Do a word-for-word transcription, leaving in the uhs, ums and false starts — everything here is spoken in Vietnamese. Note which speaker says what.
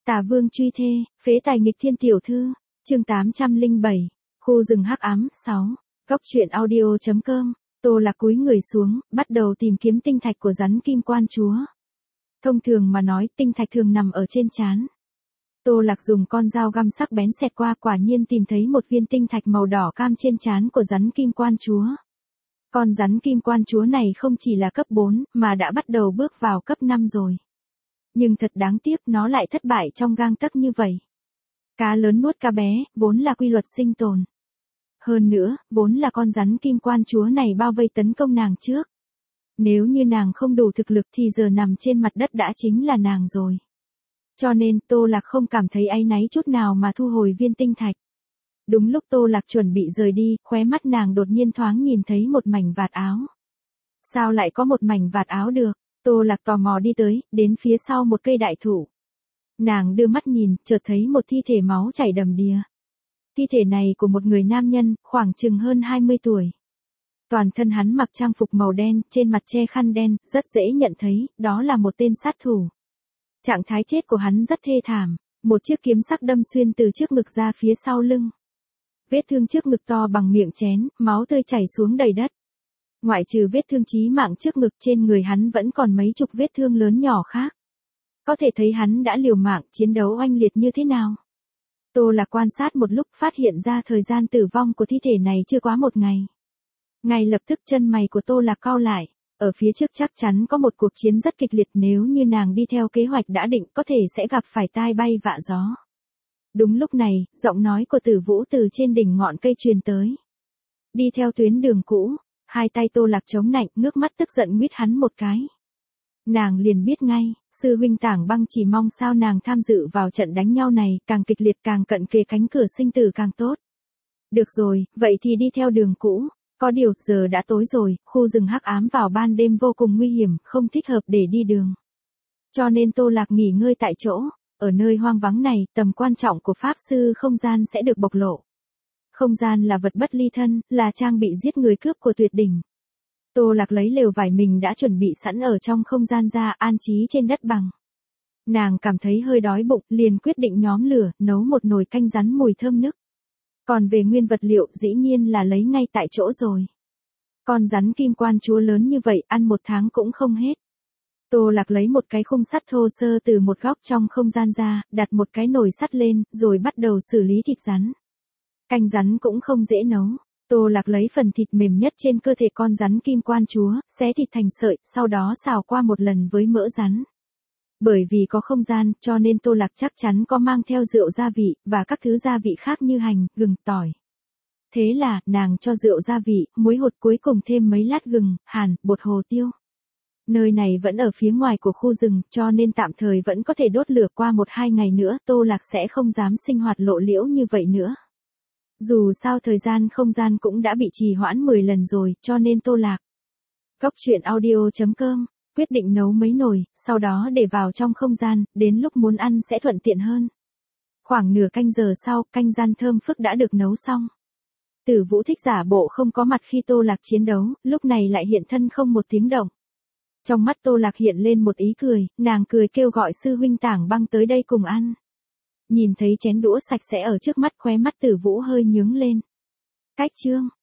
Speaker 1: Tà vương truy thê, phế tài nghịch thiên tiểu thư, chương tám trăm lẻ bảy, khu rừng hắc ám, sáu, góc truyện audio chấm com, Tô Lạc cúi người xuống, bắt đầu tìm kiếm tinh thạch của rắn kim quan chúa. Thông thường mà nói, tinh thạch thường nằm ở trên trán. Tô Lạc dùng con dao găm sắc bén xẹt qua, quả nhiên tìm thấy một viên tinh thạch màu đỏ cam trên trán của rắn kim quan chúa. Con rắn kim quan chúa này không chỉ là cấp bốn, mà đã bắt đầu bước vào cấp năm rồi. Nhưng thật đáng tiếc, nó lại thất bại trong gang tấc như vậy. Cá lớn nuốt cá bé, vốn là quy luật sinh tồn. Hơn nữa, vốn là con rắn kim quan chúa này bao vây tấn công nàng trước. Nếu như nàng không đủ thực lực thì giờ nằm trên mặt đất đã chính là nàng rồi. Cho nên Tô Lạc không cảm thấy áy náy chút nào mà thu hồi viên tinh thạch. Đúng lúc Tô Lạc chuẩn bị rời đi, khóe mắt nàng đột nhiên thoáng nhìn thấy một mảnh vạt áo. Sao lại có một mảnh vạt áo được? Tô Lạc tò mò đi tới, đến phía sau một cây đại thụ. Nàng đưa mắt nhìn, chợt thấy một thi thể máu chảy đầm đìa. Thi thể này của một người nam nhân, khoảng chừng hơn hai mươi tuổi. Toàn thân hắn mặc trang phục màu đen, trên mặt che khăn đen, rất dễ nhận thấy, đó là một tên sát thủ. Trạng thái chết của hắn rất thê thảm, một chiếc kiếm sắc đâm xuyên từ trước ngực ra phía sau lưng. Vết thương trước ngực to bằng miệng chén, máu tươi chảy xuống đầy đất. Ngoại trừ vết thương chí mạng trước ngực, trên người hắn vẫn còn mấy chục vết thương lớn nhỏ khác. Có thể thấy hắn đã liều mạng chiến đấu oanh liệt như thế nào. Tô Lạc quan sát một lúc, phát hiện ra thời gian tử vong của thi thể này chưa quá một ngày. Ngay lập tức chân mày của Tô Lạc cau lại, ở phía trước chắc chắn có một cuộc chiến rất kịch liệt, nếu như nàng đi theo kế hoạch đã định có thể sẽ gặp phải tai bay vạ gió. Đúng lúc này, giọng nói của Tử Vũ từ trên đỉnh ngọn cây truyền tới. Đi theo tuyến đường cũ, hai tay Tô Lạc chống nạnh, ngước mắt tức giận nguyết hắn một cái. Nàng liền biết ngay, sư huynh Tảng Băng chỉ mong sao nàng tham dự vào trận đánh nhau này, càng kịch liệt càng cận kề cánh cửa sinh tử càng tốt. Được rồi, vậy thì đi theo đường cũ. Có điều, giờ đã tối rồi, khu rừng hắc ám vào ban đêm vô cùng nguy hiểm, không thích hợp để đi đường. Cho nên Tô Lạc nghỉ ngơi tại chỗ, ở nơi hoang vắng này, tầm quan trọng của pháp sư không gian sẽ được bộc lộ. Không gian là vật bất ly thân, là trang bị giết người cướp của tuyệt đỉnh. Tô Lạc lấy lều vải mình đã chuẩn bị sẵn ở trong không gian ra, an trí trên đất bằng. Nàng cảm thấy hơi đói bụng, liền quyết định nhóm lửa, nấu một nồi canh rắn mùi thơm nức. Còn về nguyên vật liệu, dĩ nhiên là lấy ngay tại chỗ rồi. Con rắn kim quan chúa lớn như vậy, ăn một tháng cũng không hết. Tô Lạc lấy một cái khung sắt thô sơ từ một góc trong không gian ra, đặt một cái nồi sắt lên, rồi bắt đầu xử lý thịt rắn. Canh rắn cũng không dễ nấu. Tô Lạc lấy phần thịt mềm nhất trên cơ thể con rắn kim quan chúa, xé thịt thành sợi, sau đó xào qua một lần với mỡ rắn. Bởi vì có không gian, cho nên Tô Lạc chắc chắn có mang theo rượu gia vị, và các thứ gia vị khác như hành, gừng, tỏi. Thế là, nàng cho rượu gia vị, muối hột, cuối cùng thêm mấy lát gừng, hàn, bột hồ tiêu. Nơi này vẫn ở phía ngoài của khu rừng, cho nên tạm thời vẫn có thể đốt lửa, qua một hai ngày nữa, Tô Lạc sẽ không dám sinh hoạt lộ liễu như vậy nữa. Dù sao thời gian không gian cũng đã bị trì hoãn mười lần rồi, cho nên Tô Lạc. Góc truyện audio chấm com, quyết định nấu mấy nồi, sau đó để vào trong không gian, đến lúc muốn ăn sẽ thuận tiện hơn. Khoảng nửa canh giờ sau, canh rắn thơm phức đã được nấu xong. Tử Vũ thích giả bộ không có mặt khi Tô Lạc chiến đấu, lúc này lại hiện thân không một tiếng động. Trong mắt Tô Lạc hiện lên một ý cười, nàng cười kêu gọi sư huynh Tảng Băng tới đây cùng ăn. Nhìn thấy chén đũa sạch sẽ ở trước mắt, khóe mắt Tử Vũ hơi nhướng lên. Cách chương,